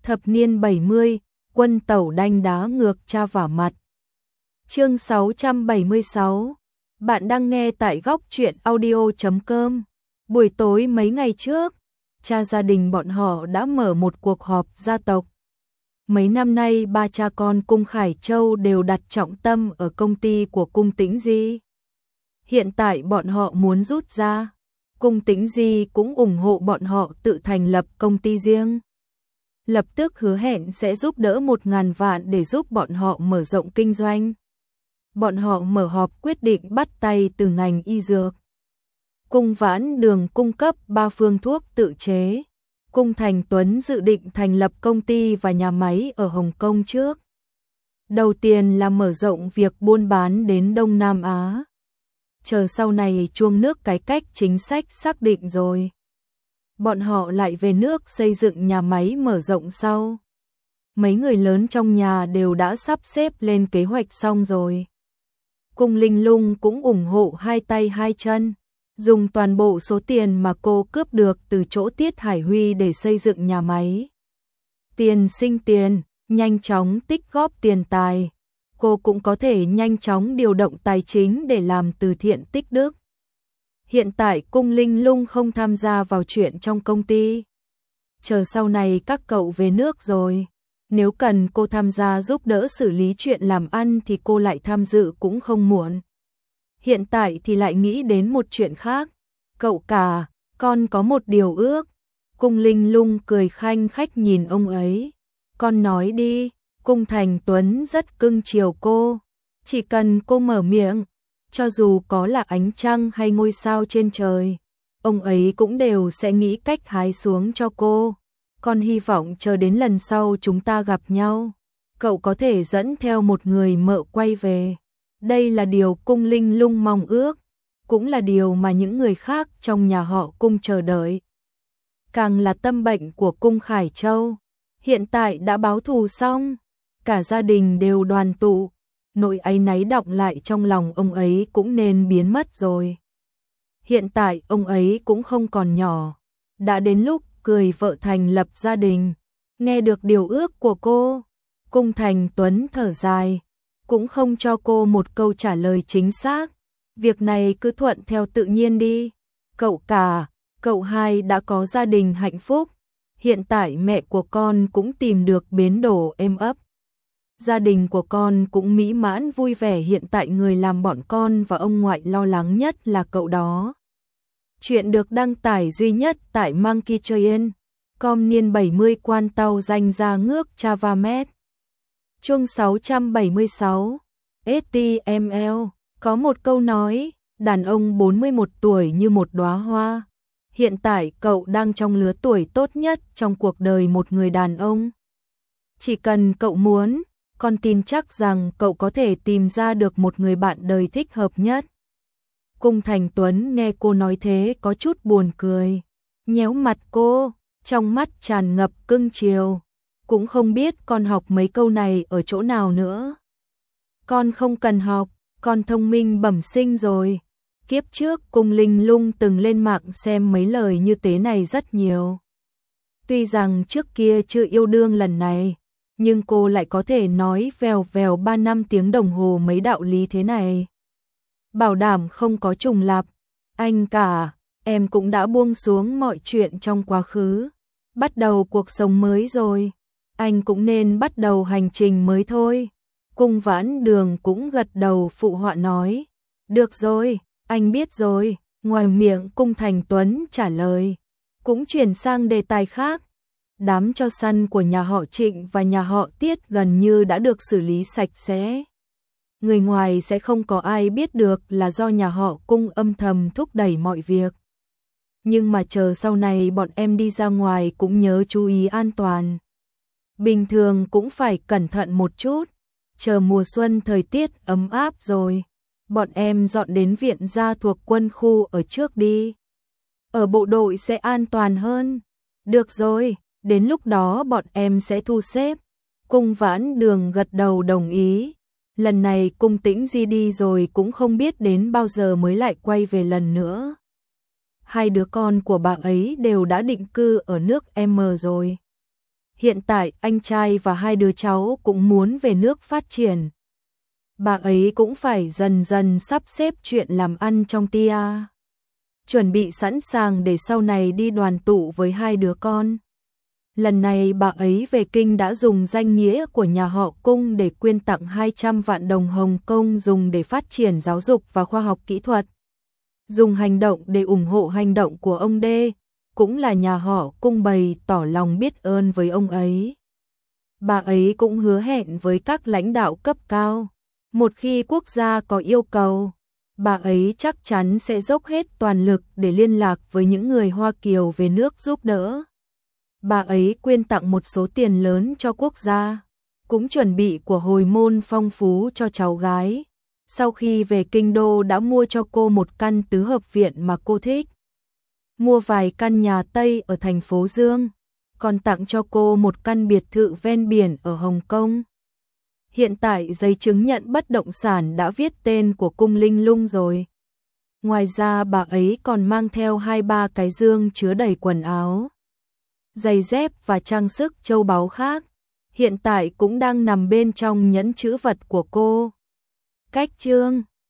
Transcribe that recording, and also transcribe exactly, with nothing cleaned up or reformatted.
Thập niên bảy mươi, quân tẩu đanh đá ngược cha vả mặt. Chương sáu trăm bảy mươi sáu. Bạn đang nghe tại góc truyện audio chấm com. Buổi tối mấy ngày trước, cha gia đình bọn họ đã mở một cuộc họp gia tộc. Mấy năm nay ba cha con Cung Khải Châu đều đặt trọng tâm ở công ty của Cung Tĩnh Di. Hiện tại bọn họ muốn rút ra, Cung Tĩnh Di cũng ủng hộ bọn họ tự thành lập công ty riêng. Lập tức hứa hẹn sẽ giúp đỡ một ngàn vạn để giúp bọn họ mở rộng kinh doanh. Bọn họ mở họp quyết định bắt tay từ ngành y dược. Cung Vãn Đường cung cấp ba phương thuốc tự chế. Cung Thành Tuấn dự định thành lập công ty và nhà máy ở Hồng Kông trước. Đầu tiên là mở rộng việc buôn bán đến Đông Nam Á. Chờ sau này chuông nước cải cách chính sách xác định rồi, bọn họ lại về nước xây dựng nhà máy mở rộng sau. Mấy người lớn trong nhà đều đã sắp xếp lên kế hoạch xong rồi. Cung Linh Lung cũng ủng hộ hai tay hai chân, dùng toàn bộ số tiền mà cô cướp được từ chỗ Tiết Hải Huy để xây dựng nhà máy. Tiền sinh tiền, nhanh chóng tích góp tiền tài. Cô cũng có thể nhanh chóng điều động tài chính để làm từ thiện tích đức. Hiện tại Cung Linh Lung không tham gia vào chuyện trong công ty. Chờ sau này các cậu về nước rồi, nếu cần cô tham gia giúp đỡ xử lý chuyện làm ăn thì cô lại tham dự cũng không muộn. Hiện tại thì lại nghĩ đến một chuyện khác. Cậu cả, con có một điều ước. Cung Linh Lung cười khanh khách nhìn ông ấy. Con nói đi. Cung Thành Tuấn rất cưng chiều cô. Chỉ cần cô mở miệng, cho dù có là ánh trăng hay ngôi sao trên trời, ông ấy cũng đều sẽ nghĩ cách hái xuống cho cô. Con hy vọng chờ đến lần sau chúng ta gặp nhau, cậu có thể dẫn theo một người mợ quay về. Đây là điều Cung Linh Lung mong ước, cũng là điều mà những người khác trong nhà họ Cung chờ đợi. Càng là tâm bệnh của Cung Khải Châu, hiện tại đã báo thù xong, cả gia đình đều đoàn tụ, nỗi áy náy đọng lại trong lòng ông ấy cũng nên biến mất rồi. Hiện tại ông ấy cũng không còn nhỏ, đã đến lúc cười vợ thành lập gia đình. Nghe được điều ước của cô, Cung Thành Tuấn thở dài, cũng không cho cô một câu trả lời chính xác. Việc này cứ thuận theo tự nhiên đi. Cậu cả, cậu hai đã có gia đình hạnh phúc, hiện tại mẹ của con cũng tìm được bến đỗ êm ấp. Gia đình của con cũng mỹ mãn vui vẻ, hiện tại người làm bọn con và ông ngoại lo lắng nhất là cậu đó. Chuyện được đăng tải duy nhất tại Monkey Train. Com niên bảy mươi quan tàu danh ra ngước Chavamet. Chương sáu trăm bảy mươi sáu. ét tê em lờ. Có một câu nói, đàn ông bốn mươi mốt tuổi như một đóa hoa. Hiện tại cậu đang trong lứa tuổi tốt nhất trong cuộc đời một người đàn ông. Chỉ cần cậu muốn, con tin chắc rằng cậu có thể tìm ra được một người bạn đời thích hợp nhất. Cung Thành Tuấn nghe cô nói thế có chút buồn cười, nhéo mặt cô, trong mắt tràn ngập cưng chiều. Cũng không biết con học mấy câu này ở chỗ nào nữa. Con không cần học, con thông minh bẩm sinh rồi. Kiếp trước Cung Linh Lung từng lên mạng xem mấy lời như thế này rất nhiều. Tuy rằng trước kia chưa yêu đương lần này, nhưng cô lại có thể nói vèo vèo ba năm tiếng đồng hồ mấy đạo lý thế này. Bảo đảm không có trùng lặp. Anh cả, em cũng đã buông xuống mọi chuyện trong quá khứ, bắt đầu cuộc sống mới rồi. Anh cũng nên bắt đầu hành trình mới thôi. Cung Vãn Đường cũng gật đầu phụ họa nói. Được rồi, anh biết rồi. Ngoài miệng Cung Thành Tuấn trả lời, cũng chuyển sang đề tài khác. Đám cho săn của nhà họ Trịnh và nhà họ Tiết gần như đã được xử lý sạch sẽ. Người ngoài sẽ không có ai biết được là do nhà họ Cung âm thầm thúc đẩy mọi việc. Nhưng mà chờ sau này bọn em đi ra ngoài cũng nhớ chú ý an toàn. Bình thường cũng phải cẩn thận một chút. Chờ mùa xuân thời tiết ấm áp rồi, bọn em dọn đến viện gia thuộc quân khu ở trước đi. Ở bộ đội sẽ an toàn hơn. Được rồi, đến lúc đó bọn em sẽ thu xếp. Cung Vãn Đường gật đầu đồng ý. Lần này Cung Tĩnh Di đi rồi cũng không biết đến bao giờ mới lại quay về lần nữa. Hai đứa con của bà ấy đều đã định cư ở nước M rồi. Hiện tại anh trai và hai đứa cháu cũng muốn về nước phát triển. Bà ấy cũng phải dần dần sắp xếp chuyện làm ăn trong tia. Chuẩn bị sẵn sàng để sau này đi đoàn tụ với hai đứa con. Lần này bà ấy về kinh đã dùng danh nghĩa của nhà họ Cung để quyên tặng hai trăm vạn đồng Hồng Kông dùng để phát triển giáo dục và khoa học kỹ thuật. Dùng hành động để ủng hộ hành động của ông D, cũng là nhà họ Cung bày tỏ lòng biết ơn với ông ấy. Bà ấy cũng hứa hẹn với các lãnh đạo cấp cao, một khi quốc gia có yêu cầu, bà ấy chắc chắn sẽ dốc hết toàn lực để liên lạc với những người Hoa Kiều về nước giúp đỡ. Bà ấy quyên tặng một số tiền lớn cho quốc gia, cũng chuẩn bị của hồi môn phong phú cho cháu gái. Sau khi về kinh đô đã mua cho cô một căn tứ hợp viện mà cô thích. Mua vài căn nhà Tây ở thành phố Dương, còn tặng cho cô một căn biệt thự ven biển ở Hồng Kông. Hiện tại giấy chứng nhận bất động sản đã viết tên của Cung Linh Lung rồi. Ngoài ra bà ấy còn mang theo hai ba cái dương chứa đầy quần áo, giày dép và trang sức châu báu khác. Hiện tại cũng đang nằm bên trong nhẫn trữ vật của cô. Cách chương